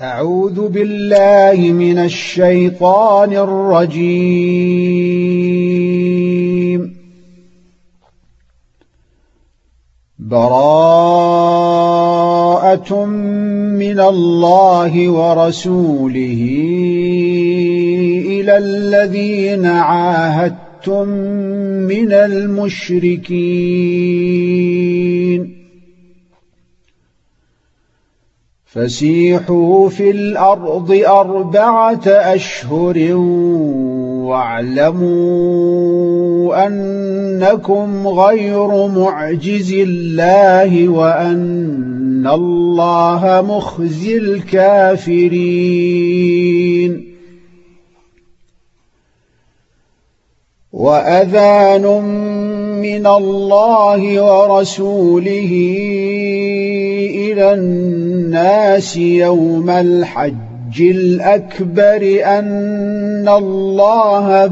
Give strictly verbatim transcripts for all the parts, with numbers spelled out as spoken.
أعوذ بالله من الشيطان الرجيم. براءة من الله ورسوله إلى الذين عاهدتم من المشركين فسيحوا في الأرض أربعة أشهر واعلموا أنكم غير معجز الله وأن الله مخزي الكافرين. وأذان من الله ورسوله إلى الناس يوم الحج الأكبر أن الله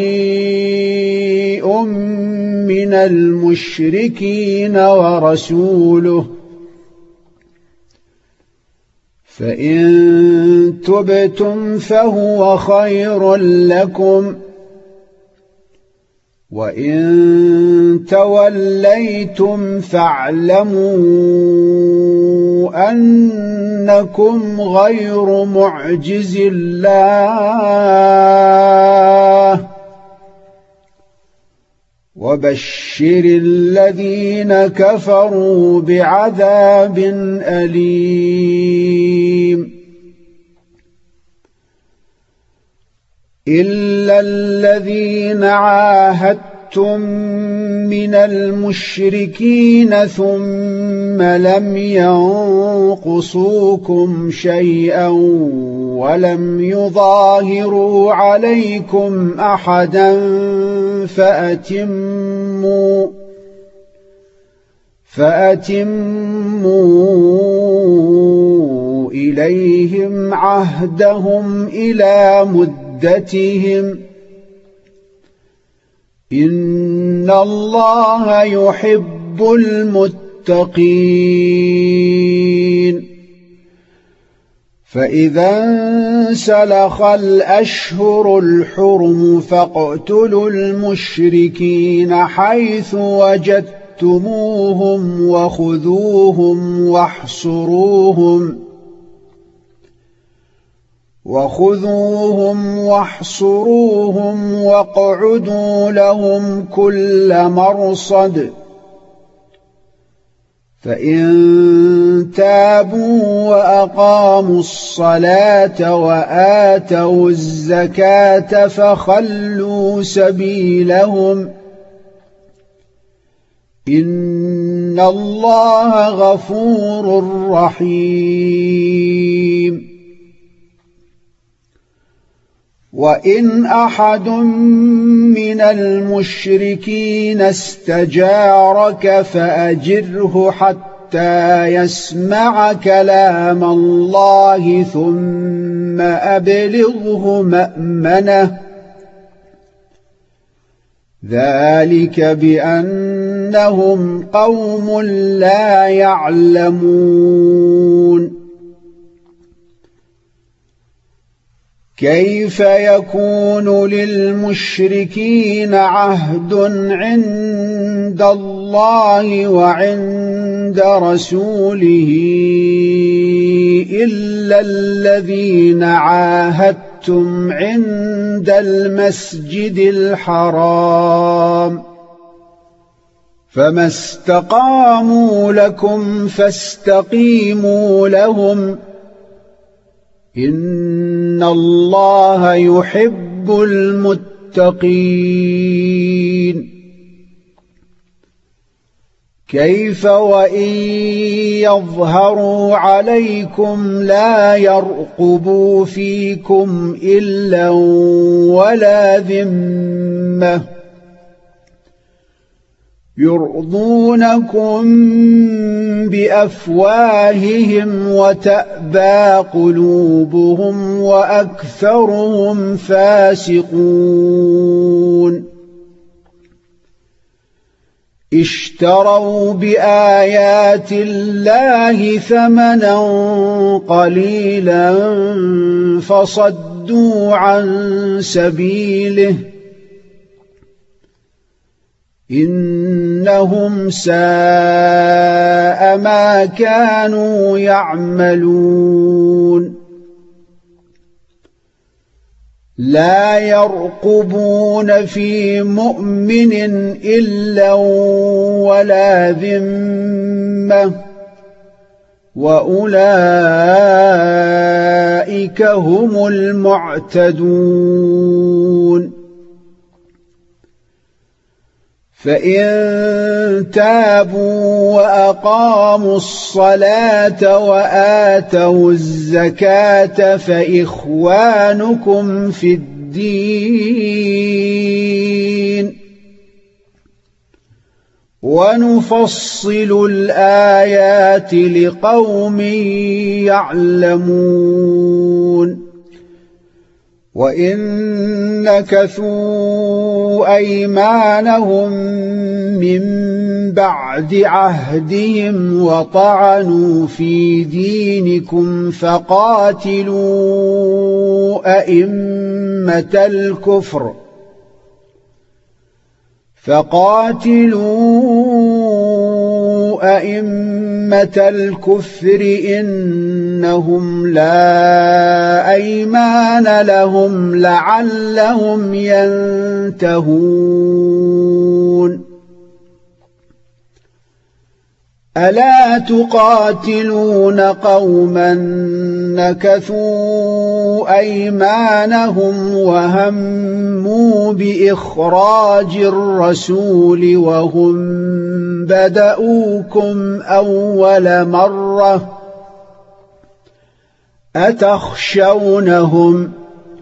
بريء من المشركين ورسوله فإن تبتم فهو خير لكم وإن توليتم فاعلموا أنكم غير معجز الله وبشر الذين كفروا بعذاب أليم. إلا الذين عاهدتم من المشركين ثم لم ينقصوكم شيئا ولم يظاهروا عليكم أحدا فأتموا فأتموا إليهم عهدهم إلى مدة مدتهم إن الله يحب المتقين. فإذا انسلخ الأشهر الحرم فاقتلوا المشركين حيث وجدتموهم وخذوهم واحصروهم وخذوهم واحصروهم واقعدوا لهم كل مرصد فإن تابوا وأقاموا الصلاة وآتوا الزكاة فخلوا سبيلهم إن الله غفور رحيم. وإن أحد من المشركين استجارك فأجره حتى يسمع كلام الله ثم أبلغه مأمنه ذلك بأنهم قوم لا يعلمون. كيف يكون للمشركين عهد عند الله وعند رسوله إلا الذين عاهدتم عند المسجد الحرام فما استقاموا لكم فاستقيموا لهم إن الله يحب المتقين. كيف وإن يظهروا عليكم لا يرقبوا فيكم إلا ولا ذمة يرضونكم بأفواههم وتأبى قلوبهم وأكثرهم فاسقون. اشتروا بآيات الله ثمنا قليلا فصدوا عن سبيله إنهم ساء ما كانوا يعملون لا يرقبون في مؤمن إلا ولا ذمة وأولئك هم المعتدون فإن تابوا وأقاموا الصلاة وآتوا الزكاة فإخوانكم في الدين ونفصل الآيات لقوم يعلمون وإن نكثوا أيمانهم من بعد عهدهم وطعنوا في دينكم فقاتلوا أئمة الكفر فقاتلوا أئمة الكفر إنهم لا أيمان لهم لعلهم ينتهون ألا تقاتلون قوما نكثوا أيمانهم وهموا بإخراج الرسول وهم بدؤوكم أول مرة أتخشونهم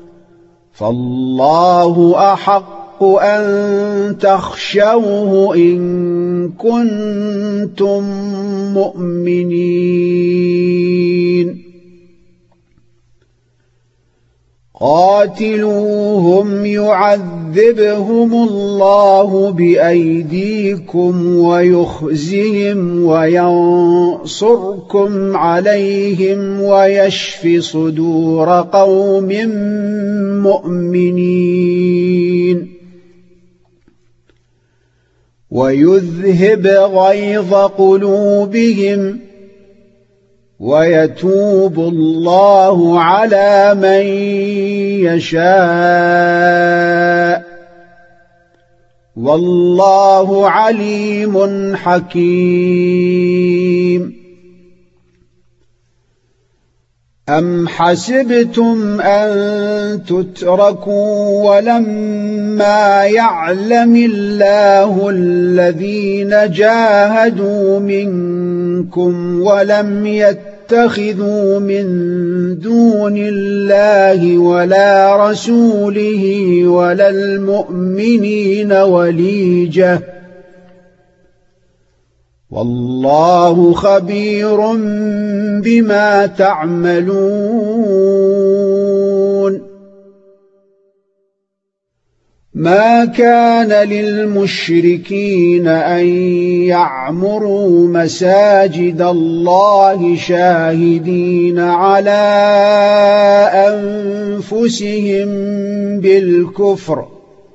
فالله أحق أن تخشوه إن كنتم مؤمنين قاتلوهم يعذبهم الله بأيديكم ويخزهم وينصركم عليهم ويشف صدور قوم مؤمنين ويذهب غيظ قلوبهم ويتوب الله على من يشاء والله عليم حكيم أم حسبتم أن تتركوا ولما يعلم الله الذين جاهدوا منكم ولم يتخذوا من دون الله ولا رسوله ولا المؤمنين وليجة والله خبير بما تعملون ما كان للمشركين أن يعمروا مساجد الله شاهدين على أنفسهم بالكفر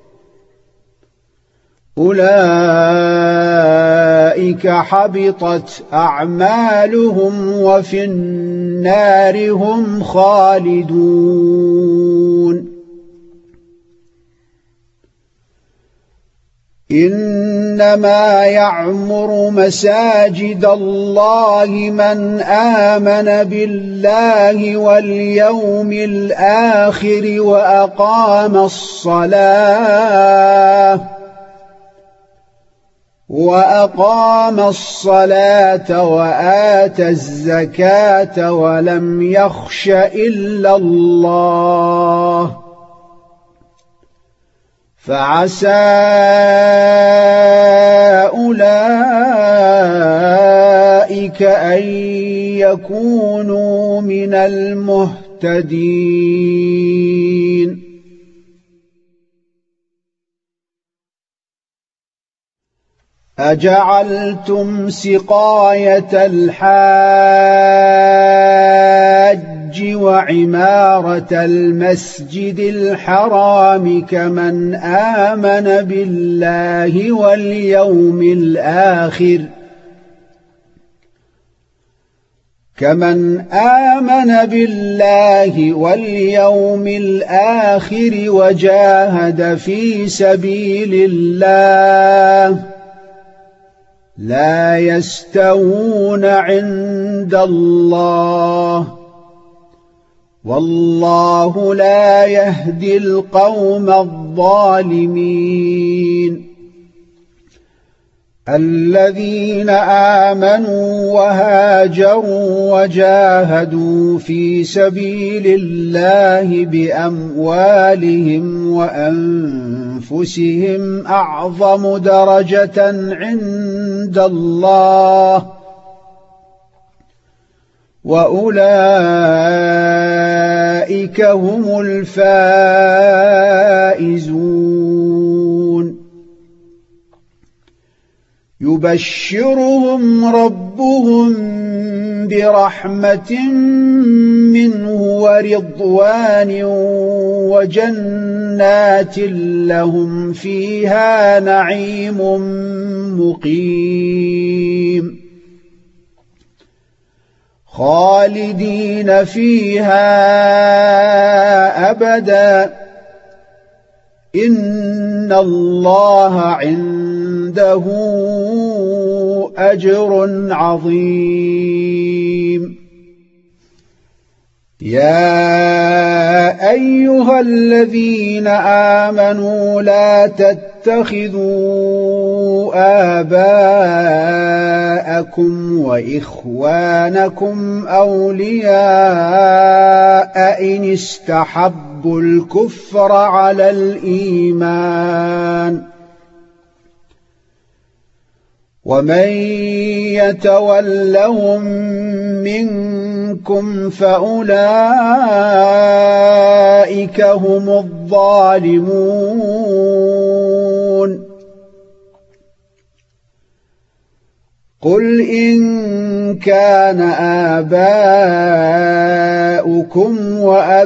أولئك حبطت أعمالهم وفي النار هم خالدون إنما يعمر مساجد الله من آمن بالله واليوم الآخر وأقام الصلاة وأقام الصلاة وآتى الزكاة ولم يخش إلا الله فعسى أولئك أن يكونوا من المهتدين أجعلتم سقاية الحاج وعمارة المسجد الحرام كمن آمن بالله واليوم الآخر كمن آمن بالله واليوم الآخر وجاهد في سبيل الله لا يستوون عند الله والله لا يهدي القوم الظالمين الذين آمنوا وهاجروا وجاهدوا في سبيل الله بأموالهم وأنفسهم أعظم درجة عند الله وأولئك هم الفائزون يبشرهم ربهم برحمة منه ورضوان وجنات لهم فيها نعيم مقيم خالدين فيها أبدا إن الله عنده أجر عظيم يا أيها الذين آمنوا لا تتخذوا آباءكم وإخوانكم أولياء إن استحبوا الكفر على الإيمان ومن يتولهم منكم فأولئك هم الظالمون قل إن كان آباؤكم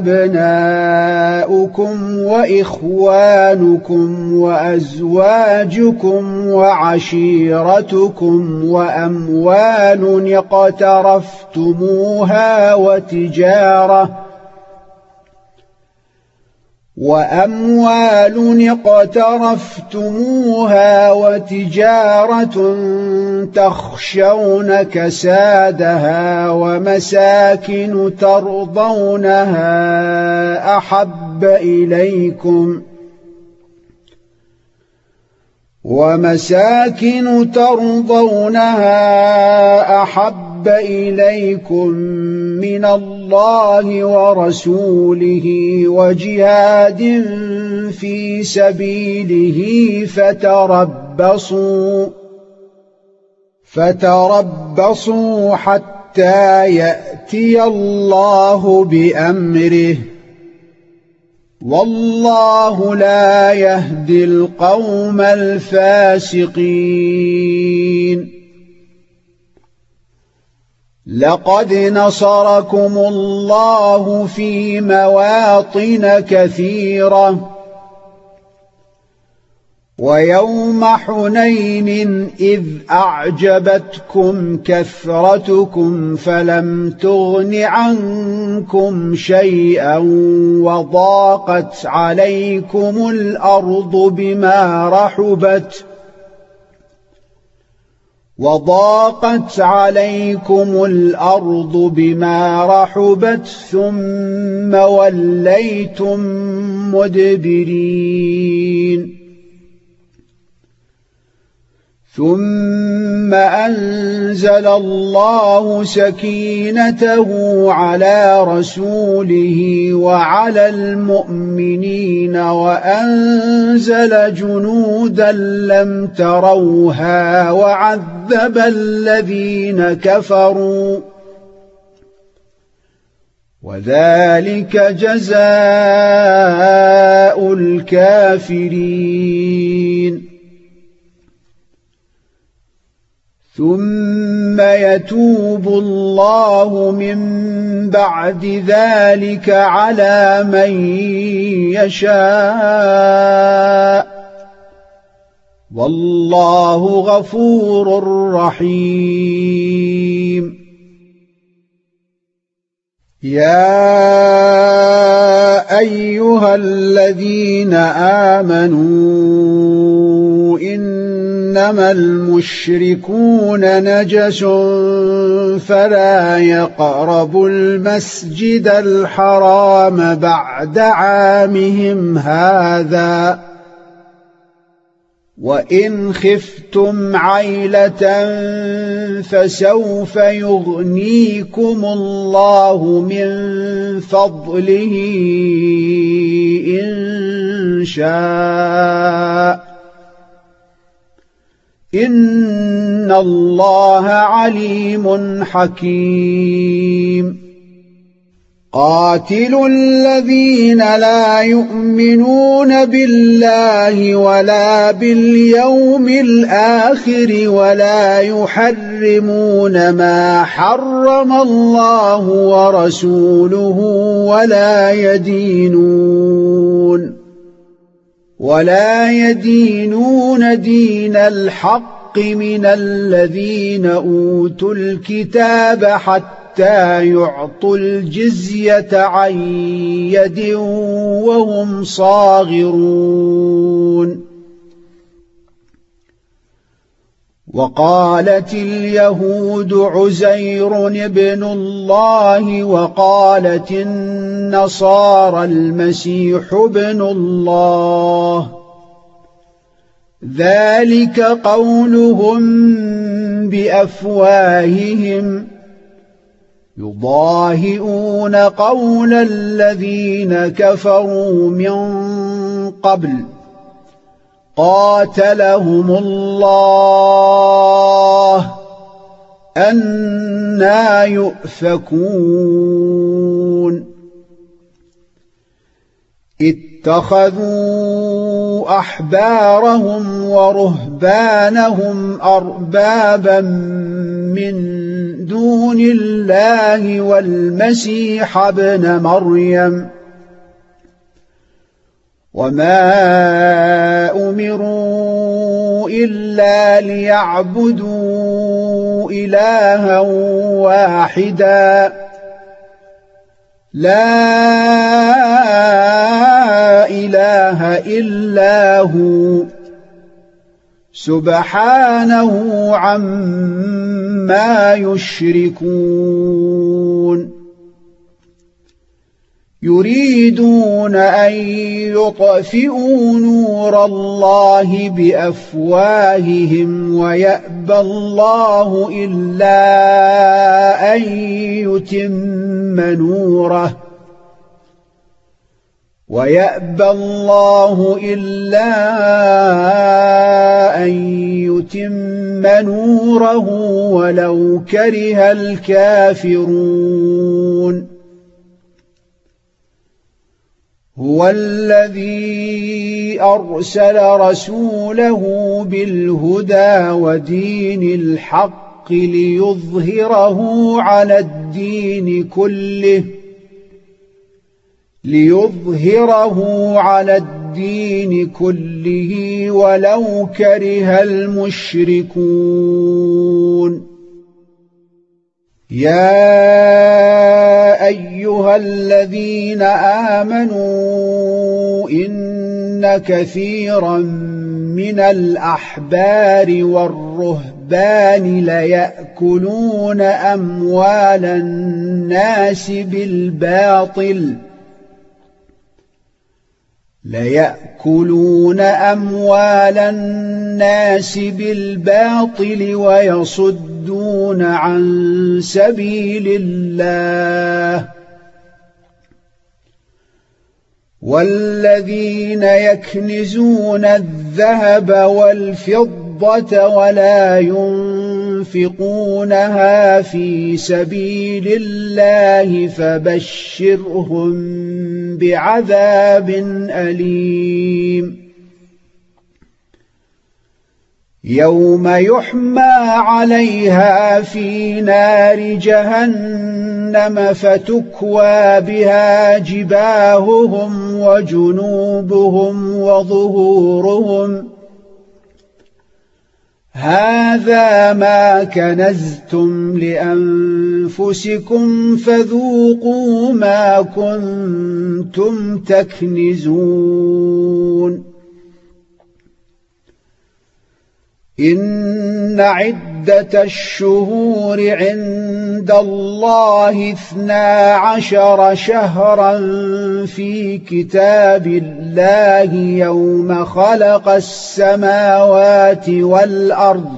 وأبناؤكم وإخوانكم وأزواجكم وعشيرتكم وأموال اقترفتموها وتجارة وأموال اقترفتموها وتجارة تخشون كسادها ومساكن ترضونها أحب إليكم ومساكن ترضونها أحب إليكم من الله ورسوله وجهاد في سبيله فتربصوا فتربصوا حتى يأتي الله بأمره والله لا يهدي القوم الفاسقين لقد نصركم الله في مواطن كثيرة ويوم حنين إذ أعجبتكم كثرتكم فلم تغن عنكم شيئا وضاقت عليكم الأرض بما رحبت وضاقت عليكم الأرض بما رحبت ثم وليتم مدبرين ثم أنزل الله سكينته على رسوله وعلى المؤمنين وأنزل جنودا لم تروها وعذب الذين كفروا وذلك جزاء الكافرين يتوب الله من بعد ذلك على من يشاء والله غفور رحيم يا أيها الذين آمنوا إنما المشركون نجس فلا يقربوا المسجد الحرام بعد عامهم هذا وإن خفتم عيلة فسوف يغنيكم الله من فضله إن شاء إن الله عليم حكيم قاتلوا الذين لا يؤمنون بالله ولا باليوم الآخر ولا يحرمون ما حرم الله ورسوله ولا يدينون ولا يدينون دين الحق من الذين أوتوا الكتاب حتى حتى يعطوا الجزية عن يد وهم صاغرون وقالت اليهود عزير ابن الله وقالت النصارى المسيح ابن الله ذلك قولهم بأفواههم يضاهئون قول الذين كفروا من قبل قاتلهم الله أنى يؤفكون اتخذوا أحبارهم ورهبانهم أربابا من دون الله والمسيح ابن مريم وما أمروا إلا ليعبدوا إلها واحدا لا إله إلا هو سبحانه عما يشركون يريدون أن يطفئوا نور الله بأفواههم ويأبى الله إلا أن يتم نوره ويأبى الله إلا أن يتم نوره ولو كره الكافرون هو الذي أرسل رسوله بالهدى ودين الحق ليظهره على الدين كله ليظهره على الدين كله ولو كره المشركون يا أيها الذين آمنوا إن كثيرا من الأحبار والرهبان ليأكلون أموال الناس بالباطل ليأكلون أموال الناس بالباطل ويصدون عن سبيل الله والذين يكنزون الذهب والفضة ولا ينفقونها في سبيل الله فبشرهم بعذاب أليم يوم يحمى عليها في نار جهنم فتكوى بها جباههم وجنوبهم وظهورهم هذا ما كنزتم لأنفسكم فذوقوا ما كنتم تكنزون إن عدة الشهور عند الله اثنا عشر شهرا في كتاب الله يوم خلق السماوات والأرض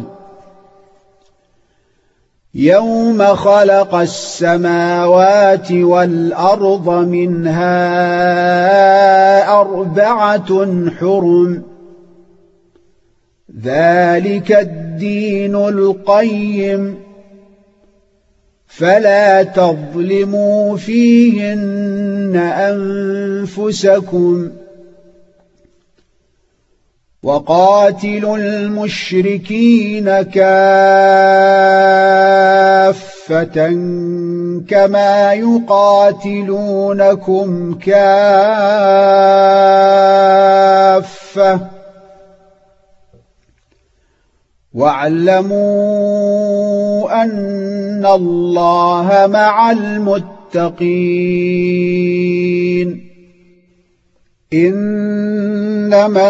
يوم خلق السماوات والأرض منها أربعة حرم ذلك الدين القيم فلا تظلموا فيهن أنفسكم وقاتلوا المشركين كافة كما يقاتلونكم كافة واعلموا أن الله مع المتقين إنما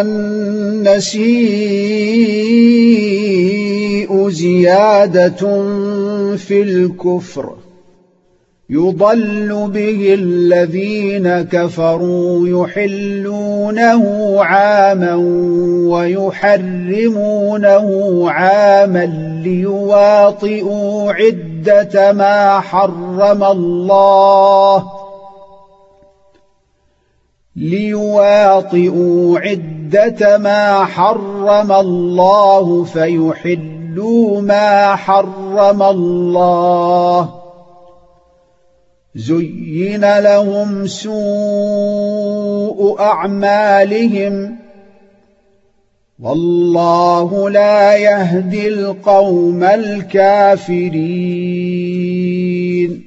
النسيء زيادة في الكفر يضل به الذين كفروا يحلونه عاما ويحرمونه عاما ليواطئوا عدة ما حرم الله ليواطئوا عدة ما حرم الله فيحلوا ما حرم الله زين لهم سوء أعمالهم والله لا يهدي القوم الكافرين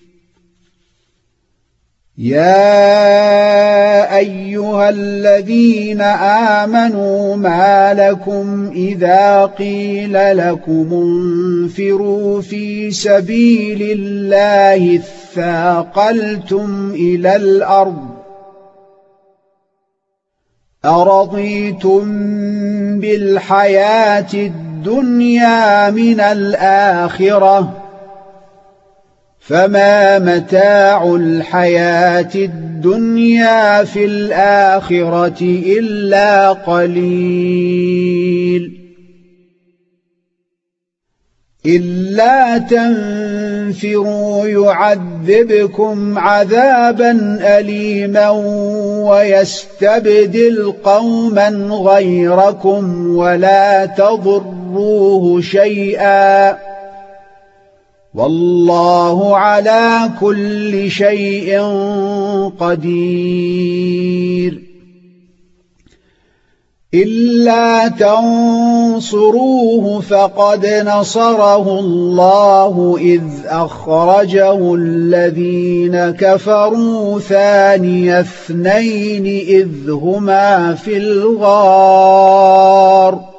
يا أيها الذين آمنوا ما لكم إذا قيل لكم انفروا في سبيل الله اثاقلتم إلى الأرض أرضيتم بالحياة الدنيا من الآخرة فما متاع الحياة الدنيا في الآخرة إلا قليل إلا تنفروا يعذبكم عذابا أليما ويستبدل قوما غيركم ولا تضروه شيئا والله على كل شيء قدير إلا تنصروه فقد نصره الله إذ أخرجه الذين كفروا ثاني اثنين إذ هما في الغار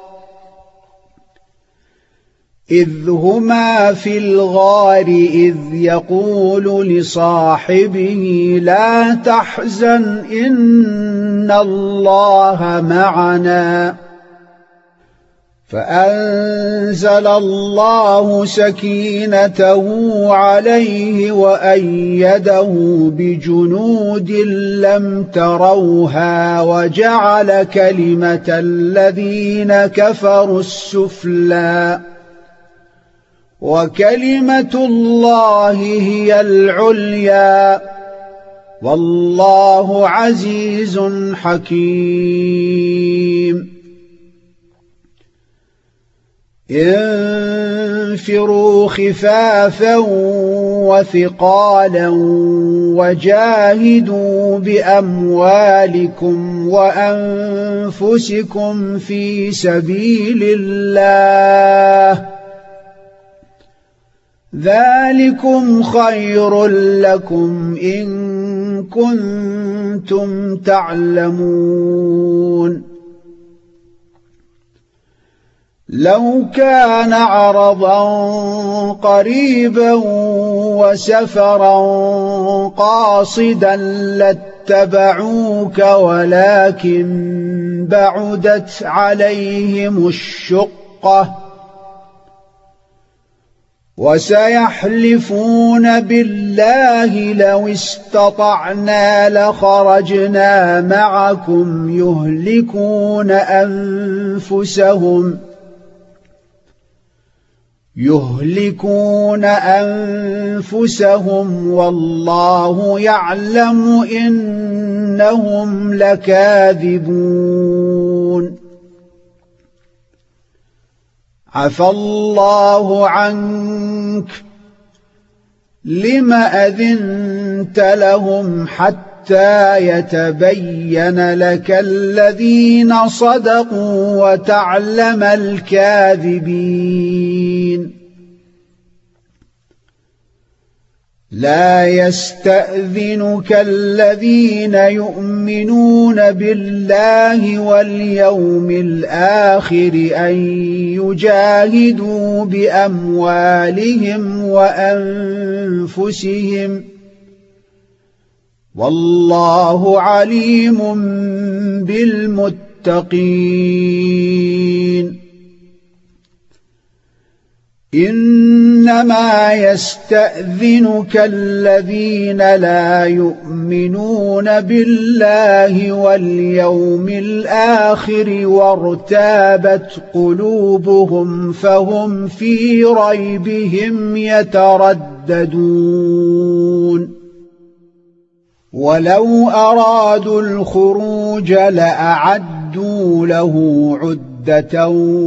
إذ هما في الغار إذ يقول لصاحبه لا تحزن إن الله معنا فأنزل الله سكينته عليه وأيده بجنود لم تروها وجعل كلمة الذين كفروا السفلى وكلمة الله هي العليا والله عزيز حكيم انفروا خفافا وثقالا وجاهدوا بأموالكم وأنفسكم في سبيل الله ذلكم خير لكم إن كنتم تعلمون لو كان عرضا قريبا وسفرا قاصدا لاتبعوك ولكن بعدت عليهم الشقة وسيحلفون بالله لو استطعنا لخرجنا معكم يهلكون أنفسهم يهلكون أنفسهم والله يعلم إنهم لكاذبون عفى الله عنك لم أذنت لهم حتى يتبين لك الذين صدقوا وتعلم الكاذبين لا يستأذنك الذين يؤمنون بالله واليوم الآخر أن يجاهدوا بأموالهم وأنفسهم والله عليم بالمتقين إنما يستأذنك الذين لا يؤمنون بالله واليوم الآخر وارتابت قلوبهم فهم في ريبهم يترددون ولو أرادوا الخروج لأعدوا له عدة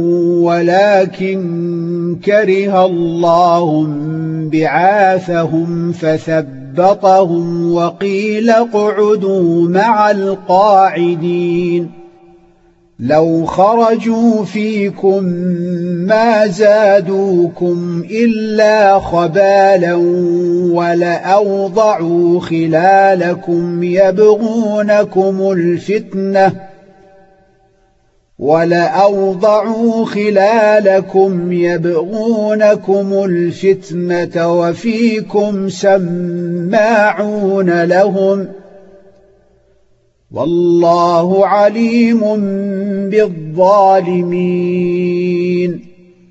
ولكن كره الله بعاثهم فثبطهم وقيل اقعدوا مع القاعدين لو خرجوا فيكم ما زادوكم إلا خبالا ولأوضعوا خلالكم يبغونكم الفتنة ولأوضعوا خلالكم يبغونكم الفتنة وفيكم سماعون لهم والله عليم بالظالمين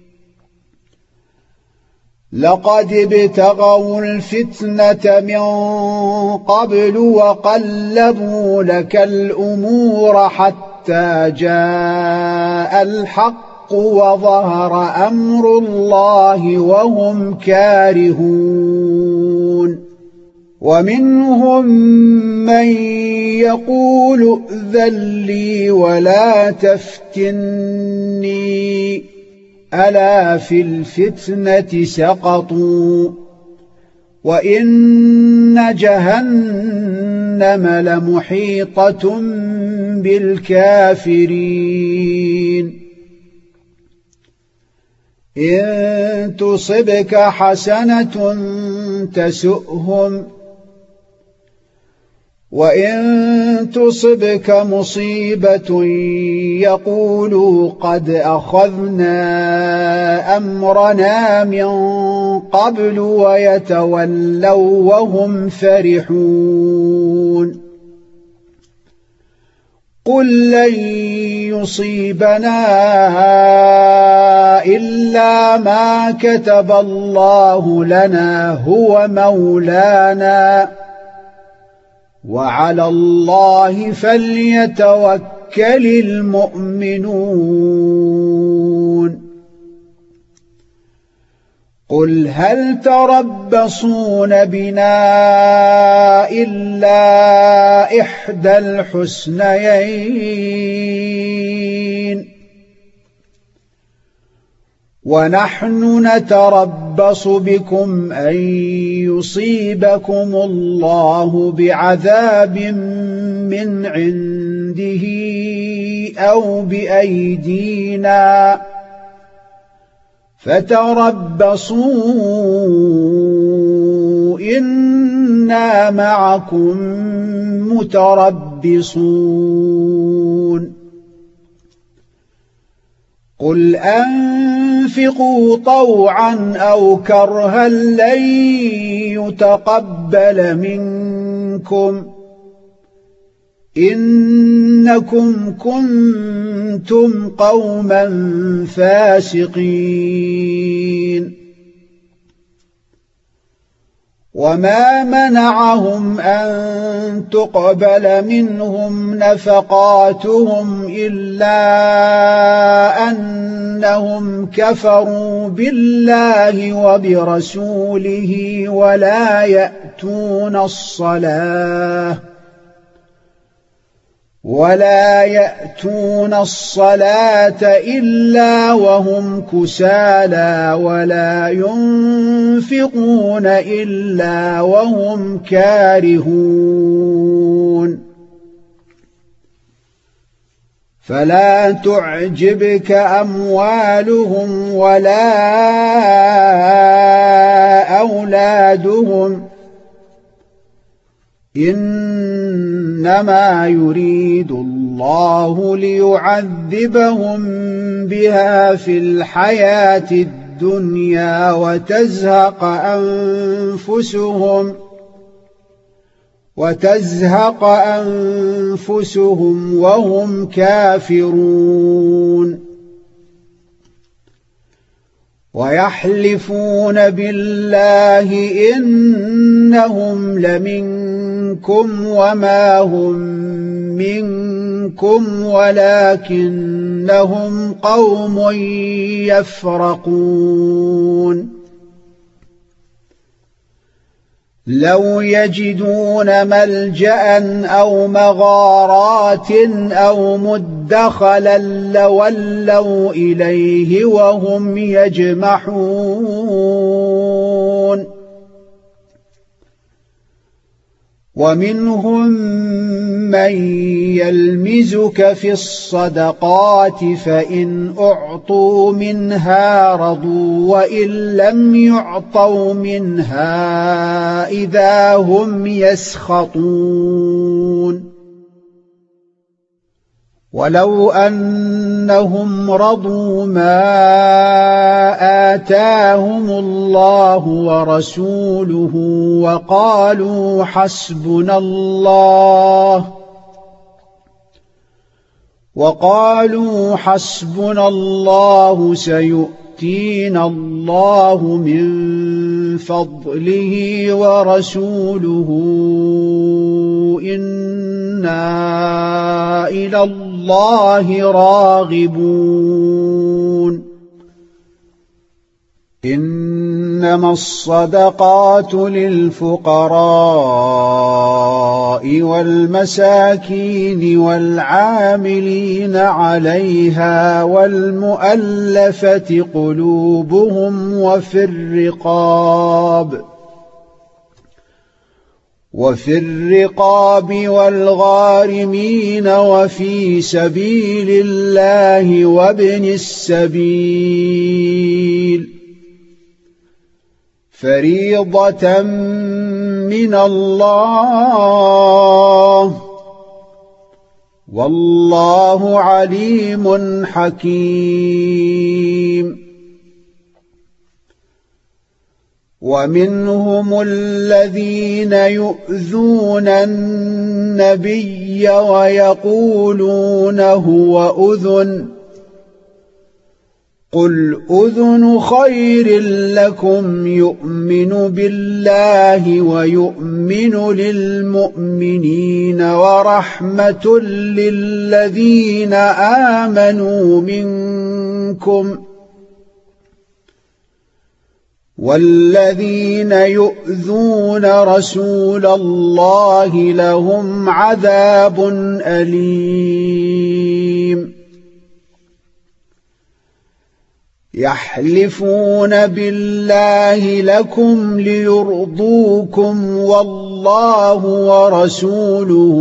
لقد ابتغوا الفتنة من قبل وقلبوا لك الأمور حتى جاء الحق وظهر أمر الله وهم كارهون ومنهم من يقول ائذن لي ولا تفتني ألا في الفتنة سقطوا وإن جهنم لمحيطة بالكافرين إن تصبك حسنة تسؤهم وإن تصبك مصيبة يقولوا قد أخذنا أمرنا من قبل ويتولوا وهم فرحون قل لن يصيبنا إلا ما كتب الله لنا هو مولانا وعلى الله فليتوكل المؤمنون قل هل تربصون بنا إلا إحدى الحسنيين ونحن نتربص بكم أن يصيبكم الله بعذاب من عنده أو بأيدينا فتربصوا إنا معكم متربصون قل أنفقوا طوعا أو كرها لن يتقبل منكم إنكم كنتم قوما فاسقين وما منعهم أن تقبل منهم نفقاتهم إلا أنهم كفروا بالله وبرسوله ولا يأتون الصلاة ولا يأتون الصلاة إلا وهم كسالى ولا ينفقون إلا وهم كارهون فلا تعجبك أموالهم ولا أولادهم إنما يريد الله ليعذبهم بها في الحياة الدنيا وتزهق أنفسهم وتزهق أنفسهم وهم كافرون ويحلفون بالله إنهم لمنكم وما هم منكم ولكنهم قوم يفرقون لو يجدون ملجأ أو مغارات أو مدخلا لولوا إليه وهم يجمحون ومنهم من يلمزك في الصدقات فإن أعطوا منها رضوا وإن لم يعطوا منها إذا هم يسخطون ولو أنهم رضوا ما آتاهم الله ورسوله وقالوا حسبنا الله وقالوا حسبنا الله سيؤتينا الله من فضله ورسوله إنا إلى الله راغبون إنما الصدقات للفقراء والمساكين والعاملين عليها والمؤلفة قلوبهم وفي الرقاب وفي الرقاب والغارمين وفي سبيل الله وابن السبيل فريضة من الله والله عليم حكيم ومنهم الذين يؤذون النبي ويقولون هو أذن قل أذن خير لكم يؤمن بالله ويؤمن للمؤمنين ورحمة للذين آمنوا منكم والذين يؤذون رسول الله لهم عذاب أليم يحلفون بالله لكم ليرضوكم والله ورسوله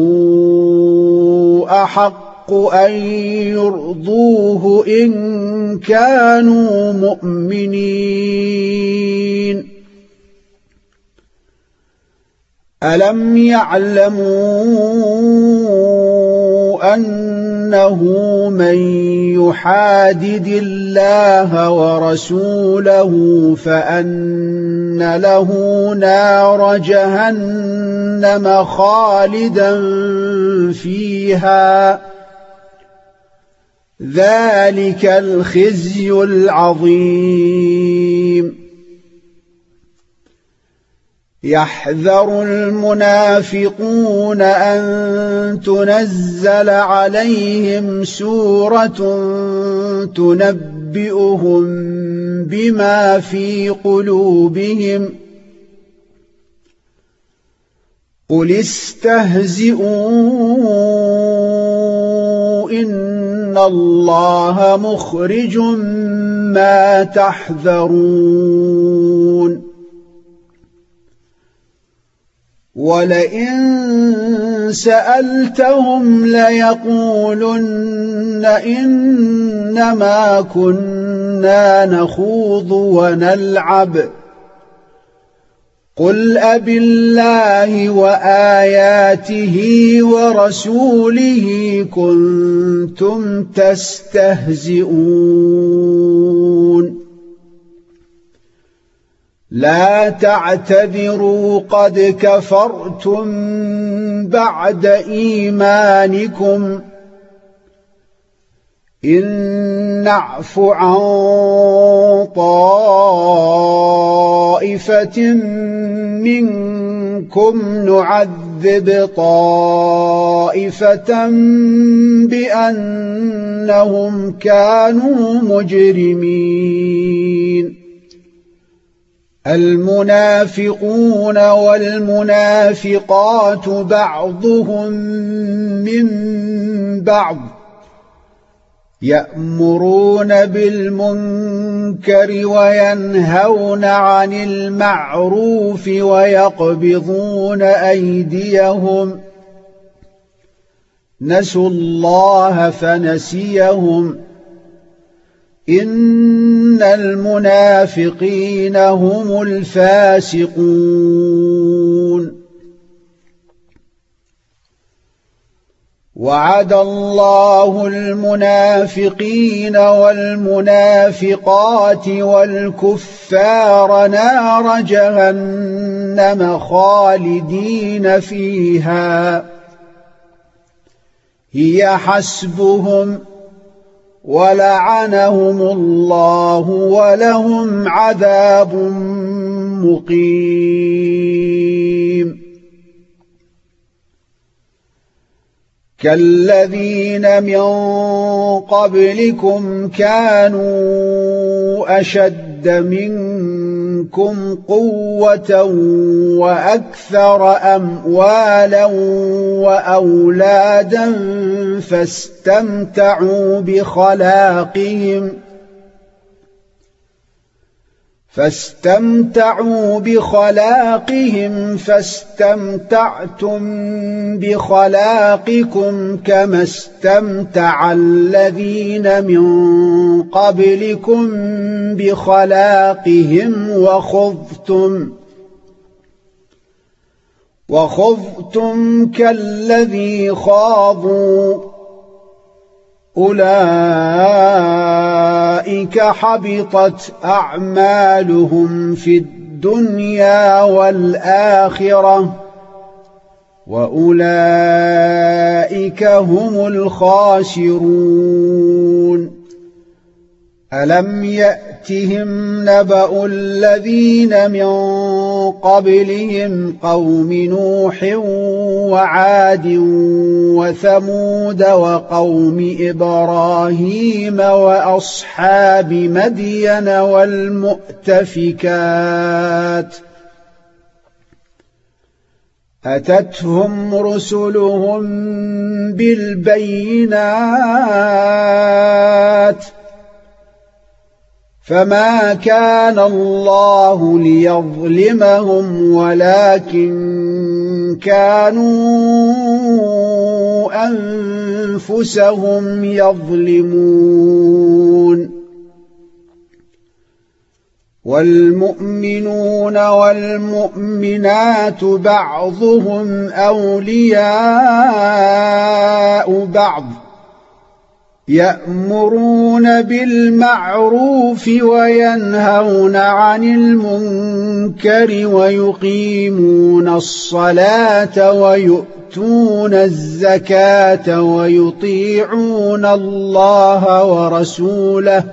أحق أن يرضوه إن كانوا مؤمنين ألم يعلموا أنه من يحادد الله ورسوله فأن له نار جهنم خالدا فيها ذلك الخزي العظيم يحذر المنافقون أن تنزل عليهم سورة تنبئهم بما في قلوبهم قل استهزئوا إن الله مخرج ما تحذرون ولئن سألتهم ليقولن إنما كنا نخوض ونلعب قل أبالله وآياته ورسوله كنتم تستهزئون لا تعتذروا قد كفرتم بعد إيمانكم إن نعف عن طائفة منكم نعذب طائفة بأنهم كانوا مجرمين المنافقون والمنافقات بعضهم من بعض يأمرون بالمنكر وينهون عن المعروف ويقبضون أيديهم نسوا الله فنسيهم إن المنافقين هم الفاسقون وعد الله المنافقين والمنافقات والكفار نار جهنم خالدين فيها هي حسبهم ولعنهم الله ولهم عذاب مقيم كالذين من قبلكم كانوا أشد منكم قوة وأكثر أموالا وأولادا فاستمتعوا بخلاقهم فاستمتعوا بخلاقهم فاستمتعتم بخلاقكم كما استمتع الذين من قبلكم بخلاقهم وخضتم وخضتم كالذي خاضوا أولئك حبطت أعمالهم في الدنيا والآخرة وأولئك هم الخاسرون ألم يأتهم نبأ الذين من قبلهم قوم نوح وعاد وثمود وقوم إبراهيم وأصحاب مدين والمؤتفكات أتتهم رسلهم بالبينات فما كان الله ليظلمهم ولكن كانوا أنفسهم يظلمون والمؤمنون والمؤمنات بعضهم أولياء بعض يأمرون بالمعروف وينهون عن المنكر ويقيمون الصلاة ويؤتون الزكاة ويطيعون الله ورسوله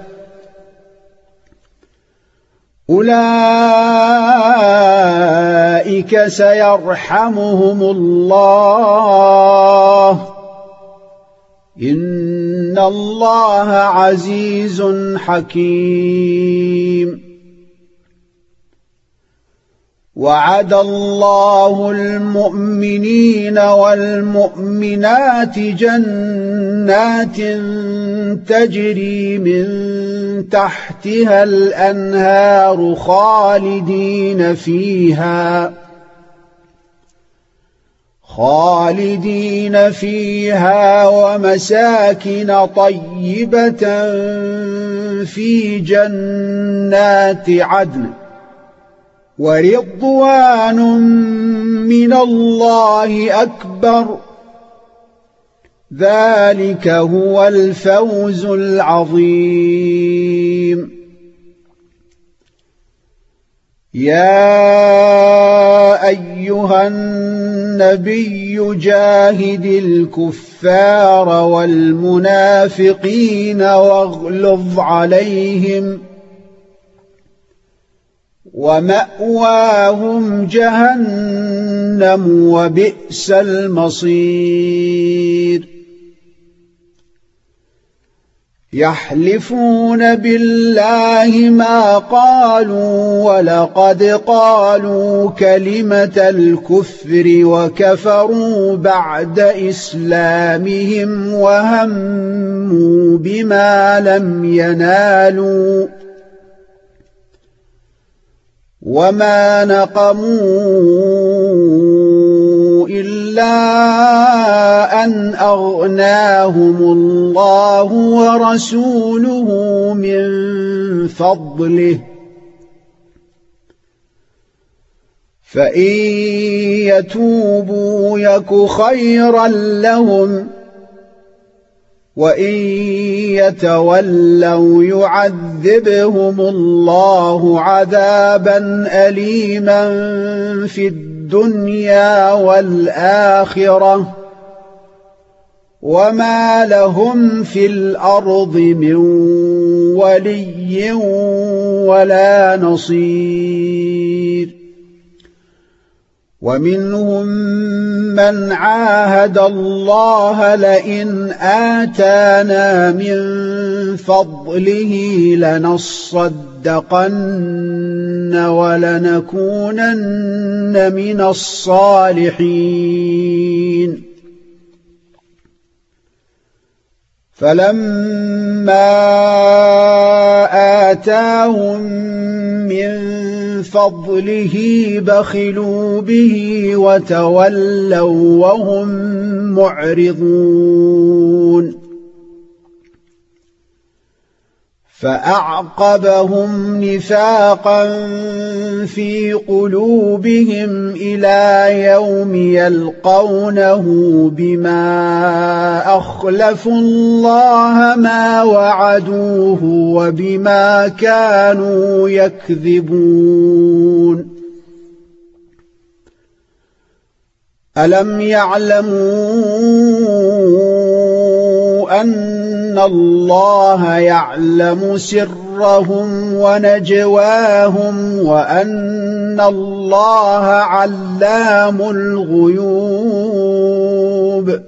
أولئك سيرحمهم الله إن الله عزيز حكيم وعد الله المؤمنين والمؤمنات جنات تجري من تحتها الأنهار خالدين فيها خالدين فيها ومساكن طيبة في جنات عدن ورضوان من الله أكبر ذلك هو الفوز العظيم يا أيها النبي جاهد الكفار والمنافقين واغلظ عليهم ومأواهم جهنم وبئس المصير يحلفون بالله ما قالوا ولقد قالوا كلمة الكفر وكفروا بعد إسلامهم وهموا بما لم ينالوا وما نقموا إلا أن أغناهم الله ورسوله من فضله فإن يتوبوا يك خيرا لهم وإن يتولوا يعذبهم الله عذابا أليما في الدنيا والآخرة وما لهم في الأرض من ولي ولا نصير ومنهم من عاهد الله لئن آتانا من فضله لنصدقن ولنكونن من الصالحين فلما آتاهم من فضله بخلوا به وتولوا وهم معرضون فأعقبهم نفاقا في قلوبهم إلى يوم يلقونه بما أخلفوا الله ما وعدوه وبما كانوا يكذبون ألم يعلموا أن الله يعلم سرهم ونجواهم وأن الله علام الغيوب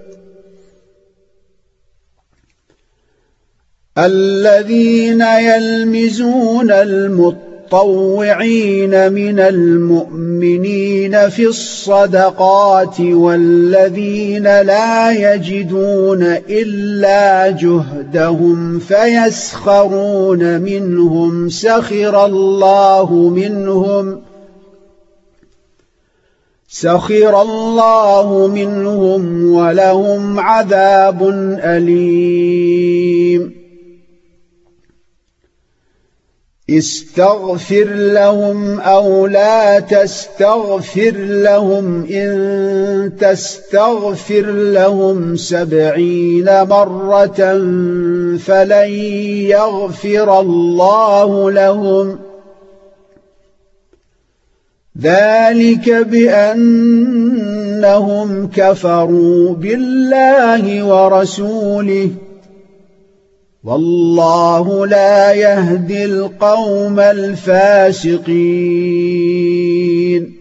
الذين يلمزون المتقين المتطوعين من المؤمنين في الصدقات والذين لا يجدون إلا جهدهم فيسخرون منهم سخر الله منهم سخر الله منهم ولهم عذاب أليم استغفر لهم أو لا تستغفر لهم إن تستغفر لهم سبعين مرة فلن يغفر الله لهم ذلك بأنهم كفروا بالله ورسوله والله لا يهدي القوم الفاسقين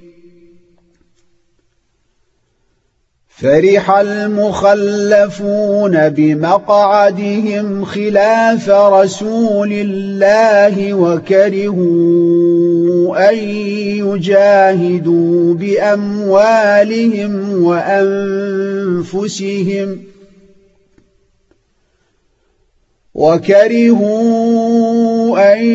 فرح المخلفون بمقعدهم خلاف رسول الله وكرهوا أن يجاهدوا بأموالهم وأنفسهم وكرهوا أن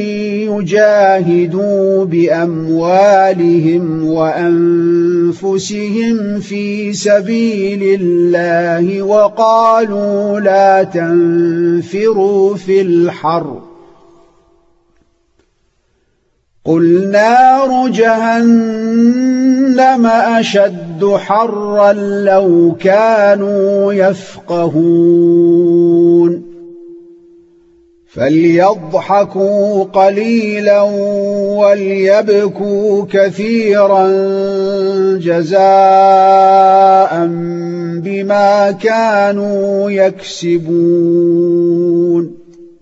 يجاهدوا بأموالهم وأنفسهم في سبيل الله وقالوا لا تنفروا في الحر قل نار جهنم أشد حرا لو كانوا يفقهون فليضحكوا قليلا وليبكوا كثيرا جزاء بما كانوا يكسبون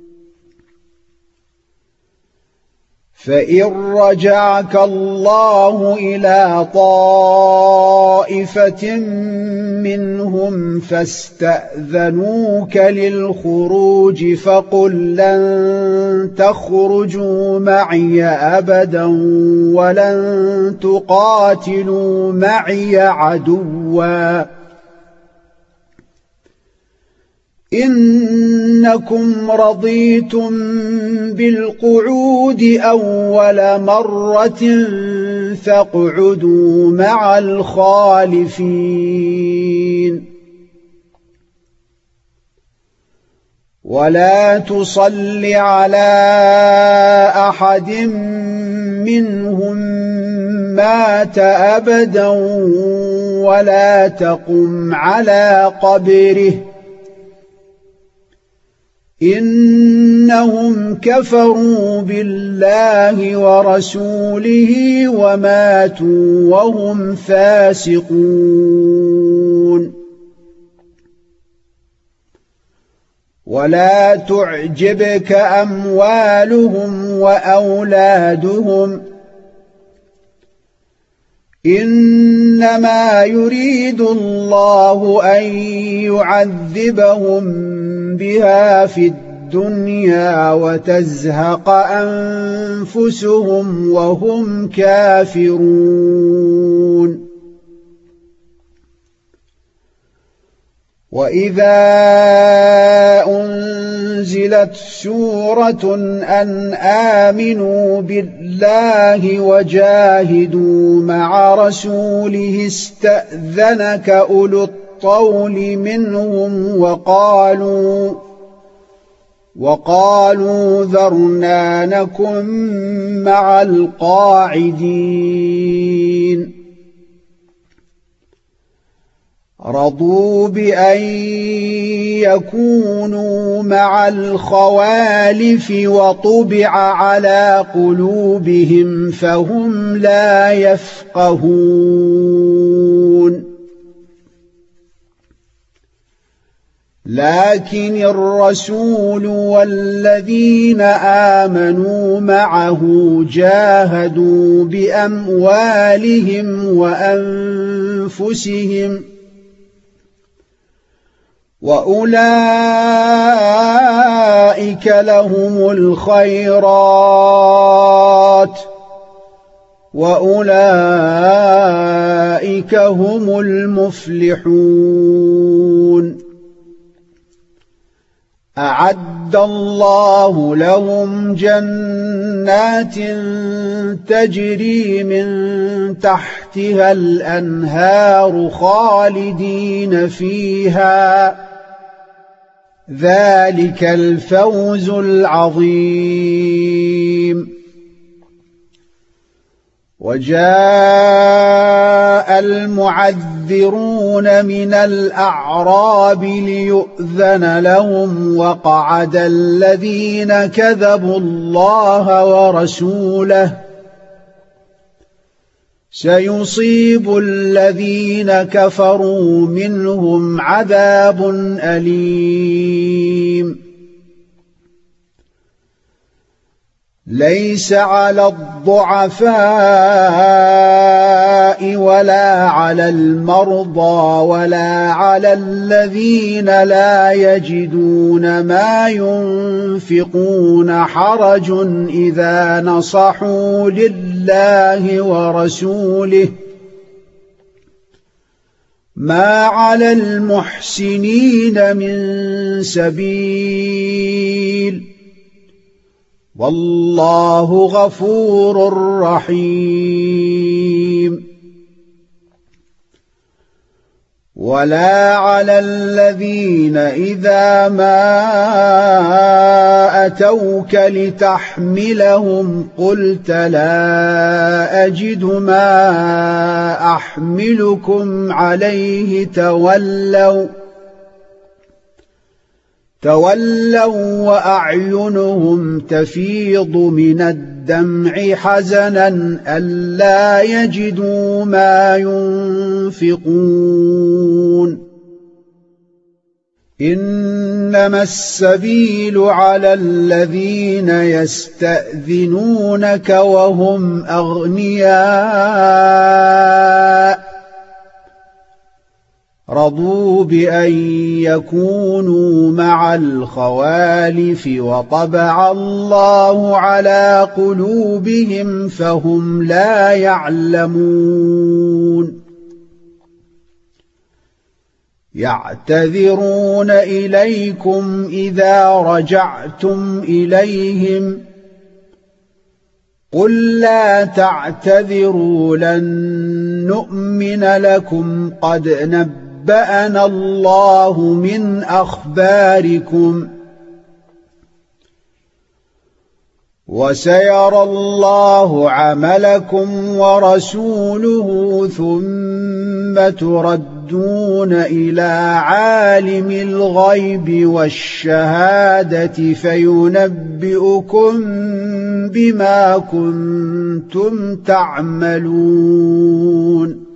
فإن رجعك الله إلى طائفة منهم فاستأذنوك للخروج فقل لن تخرجوا معي أبدا ولن تقاتلوا معي عدوا إنكم رضيتم بالقعود أول مرة فاقعدوا مع الخالفين ولا تصل على أحد منهم مات أبدا ولا تقم على قبره إنهم كفروا بالله ورسوله وماتوا وهم فاسقون ولا تعجبك أموالهم وأولادهم إنما يريد الله أن يعذبهم بها في الدنيا وتزهق أنفسهم وهم كافرون وإذا أنزلت سورة أن آمنوا بالله وجاهدوا مع رسوله استأذنك أولو الطول منهم وقالوا وقالوا ذرنا نكن مع القاعدين رضوا بأن يكونوا مع الخوالف وطبع على قلوبهم فهم لا يفقهون لكن الرسول والذين آمنوا معه جاهدوا بأموالهم وأنفسهم وأولئك لهم الخيرات الخيرات وأولئك هم المفلحون أعد الله لهم جنات تجري من تحتها الأنهار خالدين فيها ذلك الفوز العظيم وجاء المعذرون من الأعراب ليؤذن لهم وقعد الذين كذبوا الله ورسوله سيصيب الذين كفروا منهم عذاب أليم ليس على الضعفاء ولا على المرضى ولا على الذين لا يجدون ما ينفقون حرج إذا نصحوا لله ورسوله ما على المحسنين من سبيل والله غفور رحيم ولا على الذين إذا ما أتوك لتحملهم قلت لا أجد ما أحملكم عليه تولوا تولوا وأعينهم تفيض من الدمع حزنا ألا يجدوا ما ينفقون إنما السبيل على الذين يستأذنونك وهم أغنياء رضوا بأن يكونوا مع الخوالف وطبع الله على قلوبهم فهم لا يعلمون يعتذرون إليكم إذا رجعتم إليهم قل لا تعتذروا لن نؤمن لكم قد نبأ نبأنا الله من أخباركم وسيرى الله عملكم ورسوله ثم تردون إلى عالم الغيب والشهادة فينبئكم بما كنتم تعملون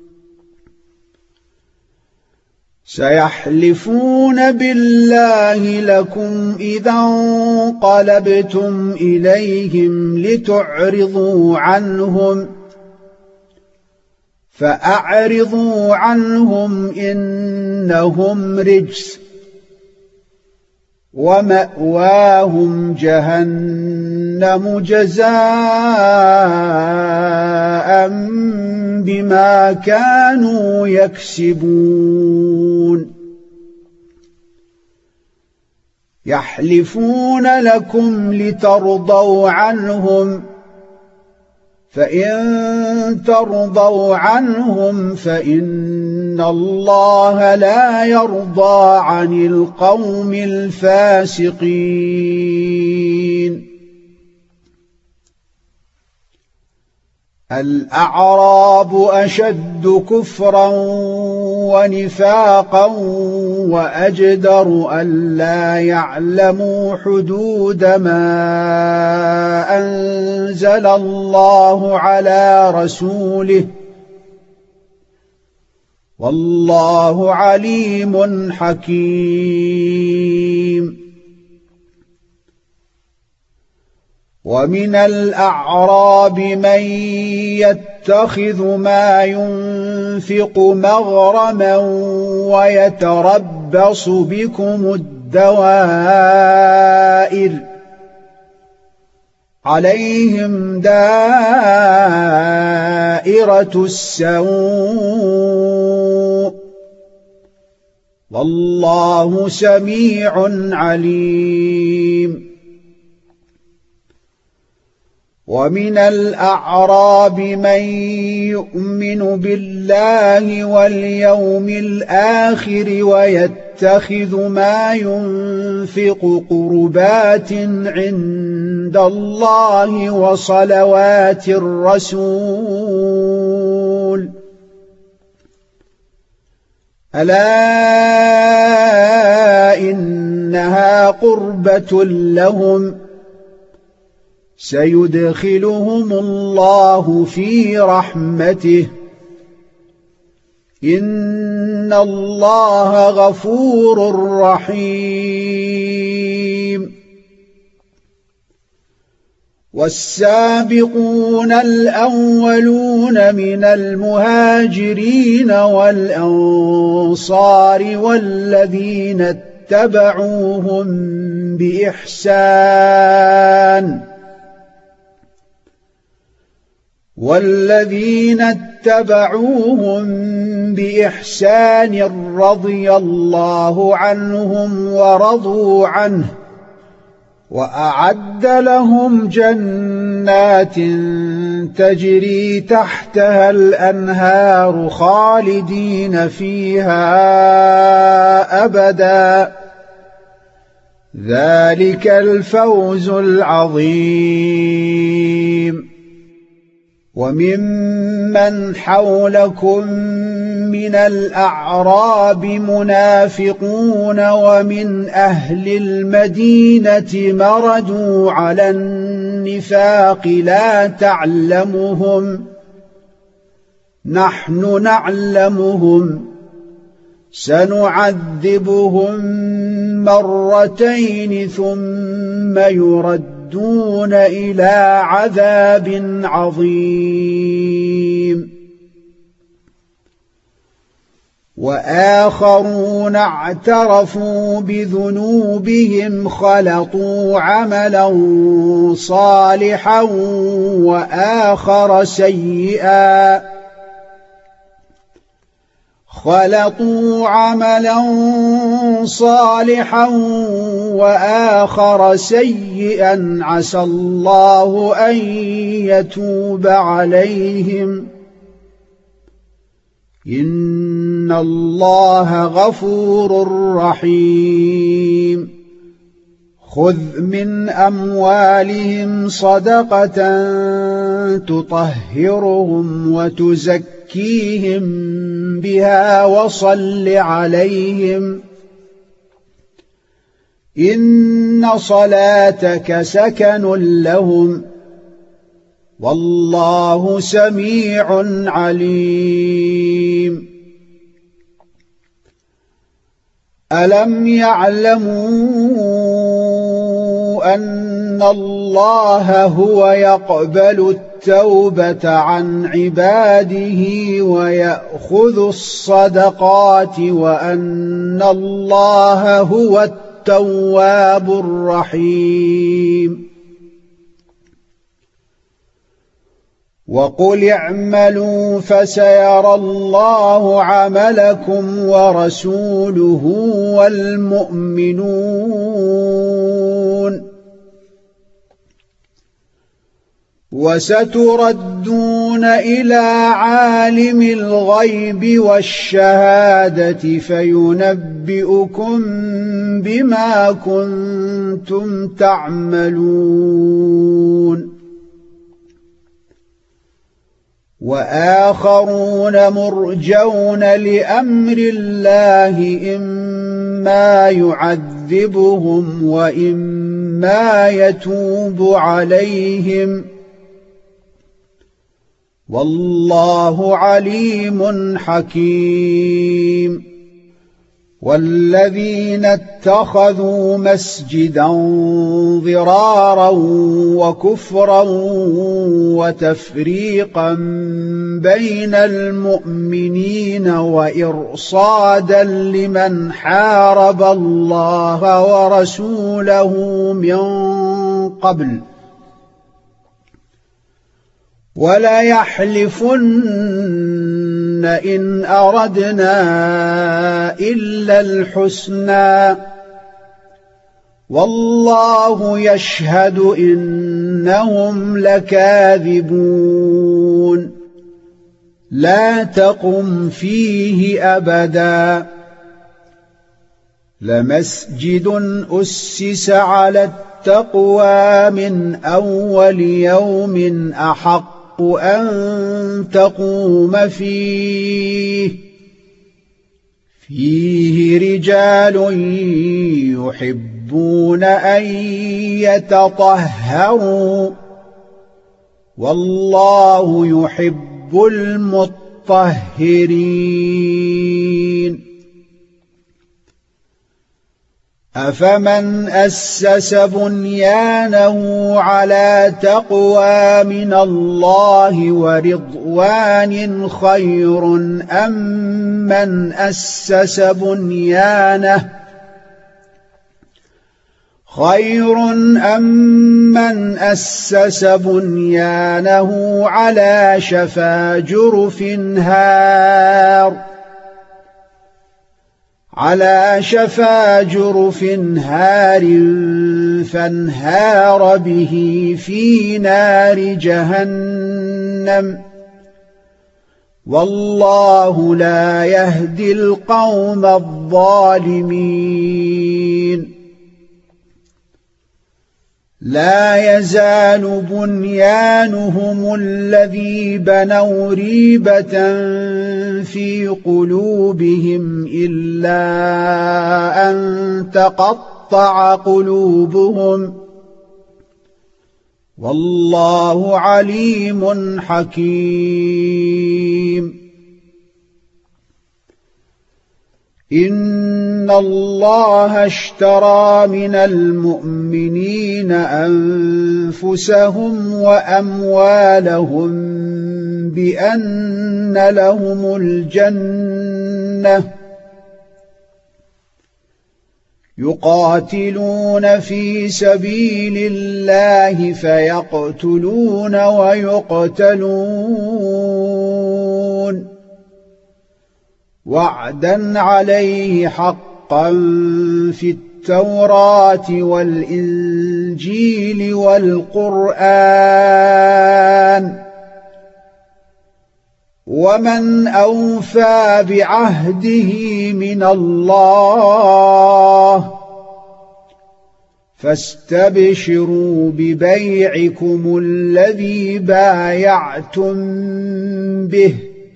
سيحلفون بالله لكم إذا انقلبتم إليهم لتعرضوا عنهم فأعرضوا عنهم إنهم رجس ومأواهم جهنم جزاء بما كانوا يكسبون يحلفون لكم لترضوا عنهم فإن ترضوا عنهم فإن الله لا يرضى عن القوم الفاسقين الأعراب أشد كفرا ونفاقا وأجدر ألا يعلموا حدود ما أنزل الله على رسوله والله عليم حكيم ومن الأعراب من يتخذ ما ينفق مغرما ويتربص بكم الدوائر عليهم دائرة السوء والله سميع عليم ومن الأعراب من يؤمن بالله واليوم الآخر ويتخذ ما ينفق قربات عند الله وصلوات الرسول ألا إنها قربة لهم سيدخلهم الله في رحمته إن الله غفور رحيم والسابقون الأولون من المهاجرين والأنصار والذين اتبعوهم بإحسان والذين اتبعوهم بإحسان رضي الله عنهم ورضوا عنه وأعد لهم جنات تجري تحتها الأنهار خالدين فيها أبدا ذلك الفوز العظيم وممن حولكم من الأعراب منافقون ومن أهل المدينة مردوا على النفاق لا تعلمهم نحن نعلمهم سنعذبهم مرتين ثم يردون دون إلى عذاب عظيم وآخرون اعترفوا بذنوبهم خلطوا عملا صالحا وآخر سيئا خلطوا عملا صالحا وآخر سيئا عسى الله أن يتوب عليهم إن الله غفور رحيم خذ من أموالهم صدقة تطهرهم وتزكيهم بها وصل عليهم إن صلاتك سكن لهم والله سميع عليم ألم يعلموا أن الله هو يقبل التوبة عن عباده ويأخذ الصدقات وأن الله هو التواب الرحيم وقل اعملوا فسيرى الله عملكم ورسوله والمؤمنون وستردون إلى عالم الغيب والشهادة فينبئكم بما كنتم تعملون وآخرون مرجون لأمر الله إما يعذبهم وإما يتوب عليهم والله عليم حكيم والذين اتخذوا مسجدا ضرارا وكفرا وتفريقا بين المؤمنين وإرصادا لمن حارب الله ورسوله من قبل وَلَيَحْلِفُنَّ إِنْ أَرَدْنَا إِلَّا الْحُسْنَى وَاللَّهُ يَشْهَدُ إِنَّهُمْ لَكَاذِبُونَ لَا تَقُمْ فِيهِ أَبَدًا لَمَسْجِدٌ أُسِّسَ عَلَى التَّقْوَى مِنْ أَوَّلِ يَوْمٍ أَحَقُّ أَن تَقُومَ فِيهِ فِيهِ رِجَالٌ يُحِبُّونَ أَن يَتَطَهَّرُوا وَاللَّهُ يُحِبُّ الْمُطَّهِّرِينَ أَفَمَنْ أَسَّسَ بُنْيَانَهُ عَلَى تَقْوَى مِنَ اللَّهِ وَرِضْوَانٍ خَيْرٌ أَمْ مَنْ أَسَّسَ بُنْيَانَهُ خَيْرٌ أَمْ مَنْ أَسَّسَ بُنْيَانَهُ عَلَى شَفَا جُرُفٍ هَارٍ على شفا جرف هار فانهار به في نار جهنم والله لا يهدي القوم الظالمين لا يزال بنيانهم الذي بنوا ريبة في قلوبهم إلا أن تقطع قلوبهم والله عليم حكيم إن الله اشترى من المؤمنين أنفسهم وأموالهم بأن لهم الجنة يقاتلون في سبيل الله فيقتلون ويقتلون وعدا عليه حقا في التوراة والإنجيل والقرآن ومن أوفى بعهده من الله فاستبشروا ببيعكم الذي بايعتم به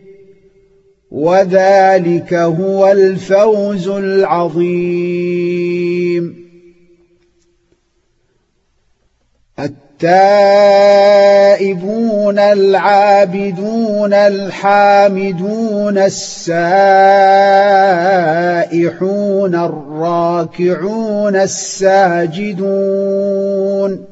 وذلك هو الفوز العظيم التائبون العابدون الحامدون السائحون الراكعون الساجدون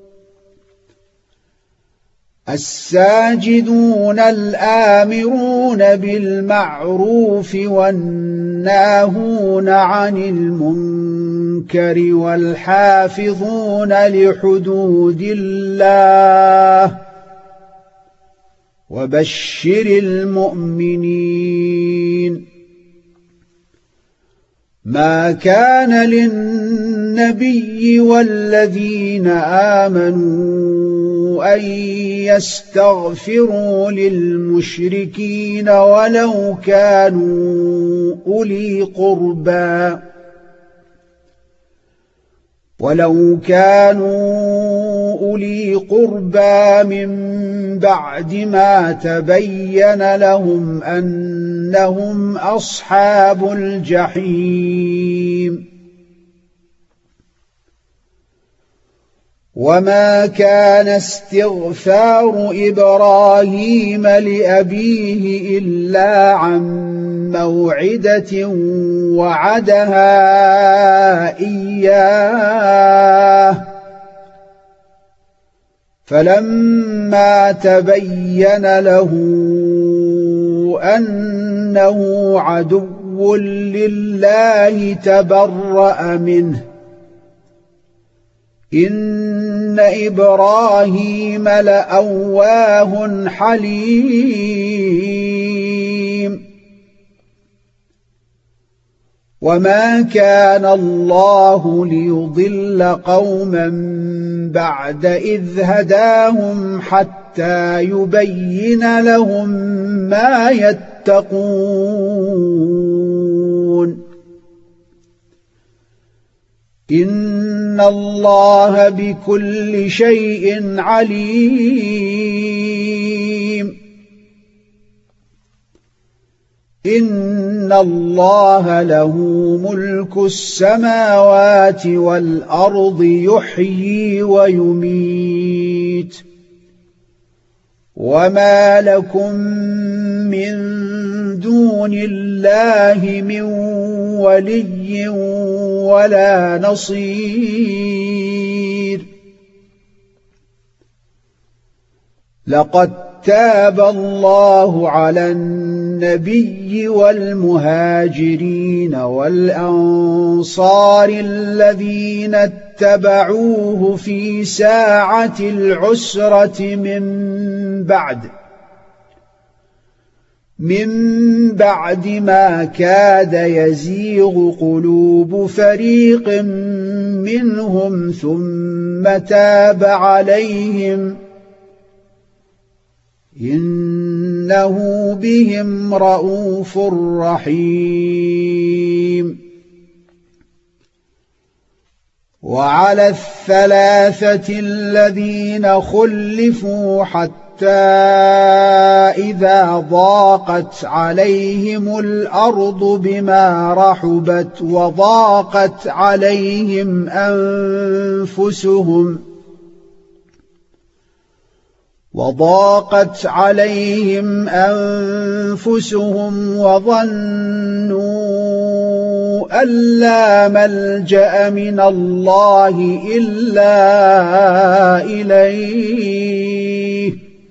الساجدون الآمرون بالمعروف والناهون عن المنكر والحافظون لحدود الله وبشر المؤمنين ما كان للنبي والذين آمنوا أن يستغفروا للمشركين ولو كانوا أولي قربى ولو كانوا أولي قربى من بعد ما تبين لهم أنهم أصحاب الجحيم وما كان استغفار إبراهيم لأبيه إلا عن موعدة وعدها إياه فلما تبين له أنه عدو لله تبرأ منه إن إن إبراهيم لأواه حليم وما كان الله ليضل قوما بعد إذ هداهم حتى يبين لهم ما يتقون إن الله بكل شيء عليم إن الله له ملك السماوات والأرض يحيي ويميت وما لكم من دون الله من ولي ولا نصير لقد تاب الله على النبي والمهاجرين والأنصار الذين اتبعوه في ساعة العسرة من بعد من بعد ما كاد يزيغ قلوب فريق منهم ثم تاب عليهم إنه بهم رءوف رحيم وعلى الثلاثة الذين خلفوا حتى إذا ضاقت عليهم الأرض بما رحبت وضاقت عليهم أنفسهم وضاقت عليهم أنفسهم وظنوا أن لا ملجأ من الله إلا إليه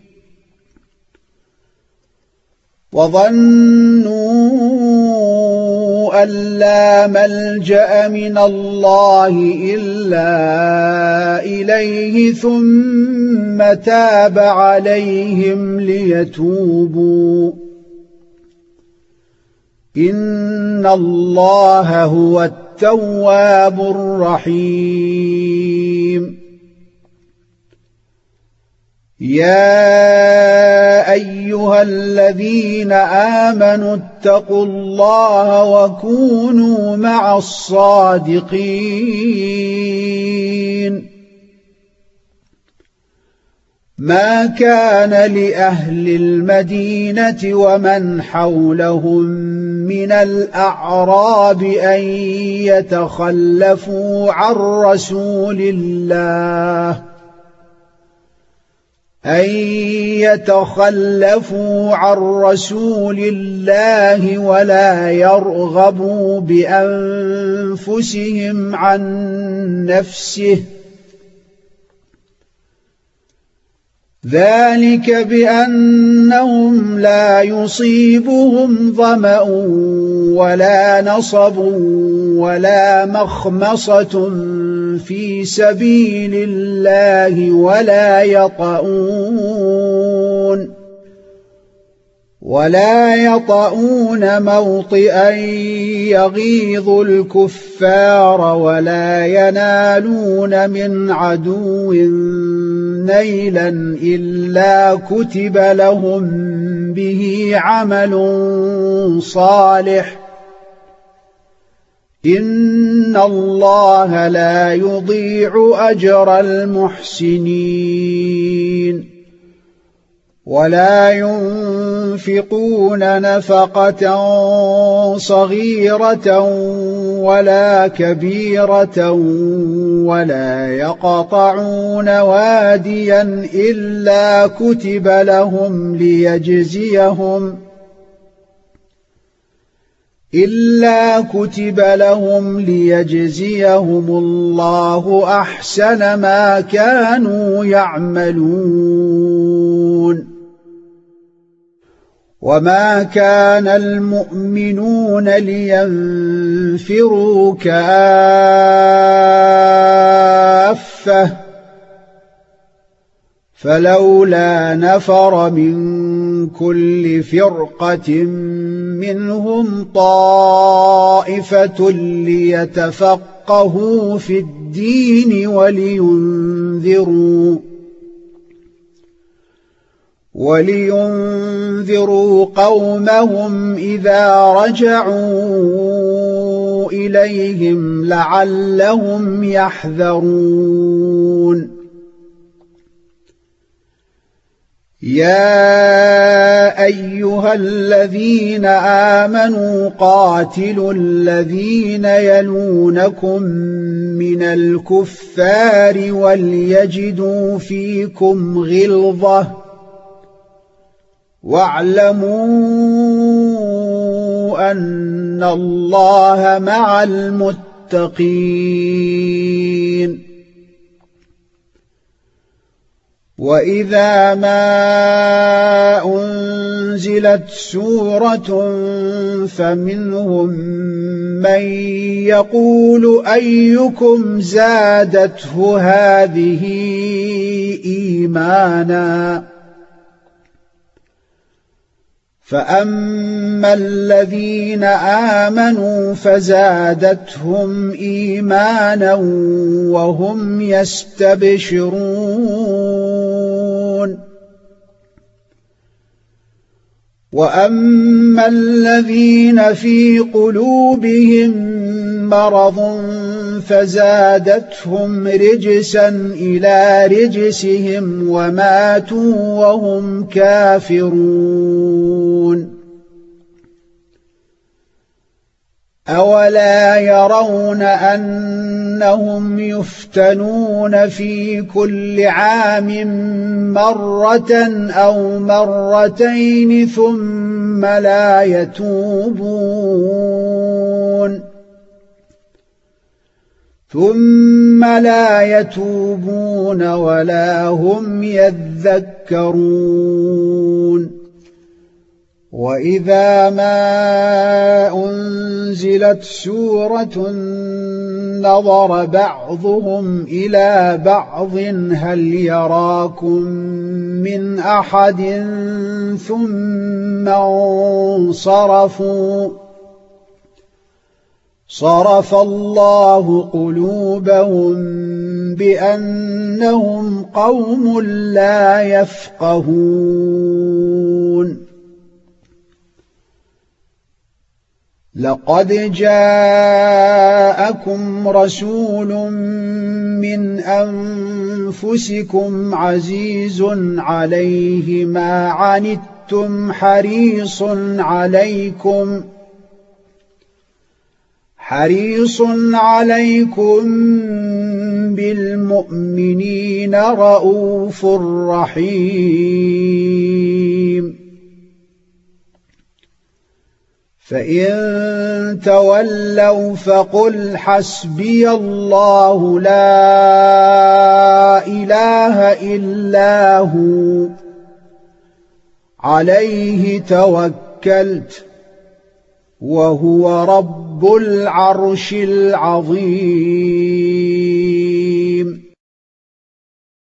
وظنوا أن لا ملجأ من الله إلا إليه ثم تاب عليهم ليتوبوا إن الله هو التواب الرحيم يا أيها الذين آمنوا اتقوا الله وكونوا مع الصادقين ما كان لأهل المدينة ومن حولهم من الأعراب أن يتخلفوا عن رسول الله أن يتخلفوا عن رسول الله ولا يرغبوا بأنفسهم عن نفسه ذلك بأنهم لا يصيبهم ظمأ ولا نصب ولا مخمصة في سبيل الله ولا يطؤون ولا يطؤون موطئا يغيظ الكفار ولا ينالون من عدو نيلا إلا كتب لهم به عمل صالح إن الله لا يضيع أجر المحسنين ولا ينفقون نفقة صغيرة ولا كبيرة ولا يقطعون واديا إلا كتب لهم ليجزيهم إلا كتب لهم ليجزيهم الله أحسن ما كانوا يعملون وما كان المؤمنون لينفروا كافة فلولا نفر من كل فرقة منهم طائفة ليتفقهوا في الدين ولينذروا ولينذروا قومهم إذا رجعوا إليهم لعلهم يحذرون يا أيها الذين آمنوا قاتلوا الذين يلونكم من الكفار وليجدوا فيكم غلظة واعلموا أن الله مع المتقين وإذا ما أنزلت سورة فمنهم من يقول أيكم زادته هذه إيمانا فأما الذين آمنوا فزادتهم إيمانا وهم يستبشرون وأما الذين في قلوبهم مرض فزادتهم رجسا إلى رجسهم وماتوا وهم كافرون أولا يرون أنهم يفتنون في كل عام مرة أو مرتين ثم لا يتوبون ثم لا يتوبون ولا هم يذكرون وإذا ما أنزلت سورة نظر بعضهم إلى بعض هل يراكم من أحد ثم انصرفوا صرف الله قلوبهم بأنهم قوم لا يفقهون لقد جاءكم رسول من أنفسكم عزيز عليه ما عنتم حريص عليكم حريص عليكم بالمؤمنين رءوف رحيم فإن تولوا فقل حسبي الله لا إله إلا هو عليه توكلت وهو رب العرش العظيم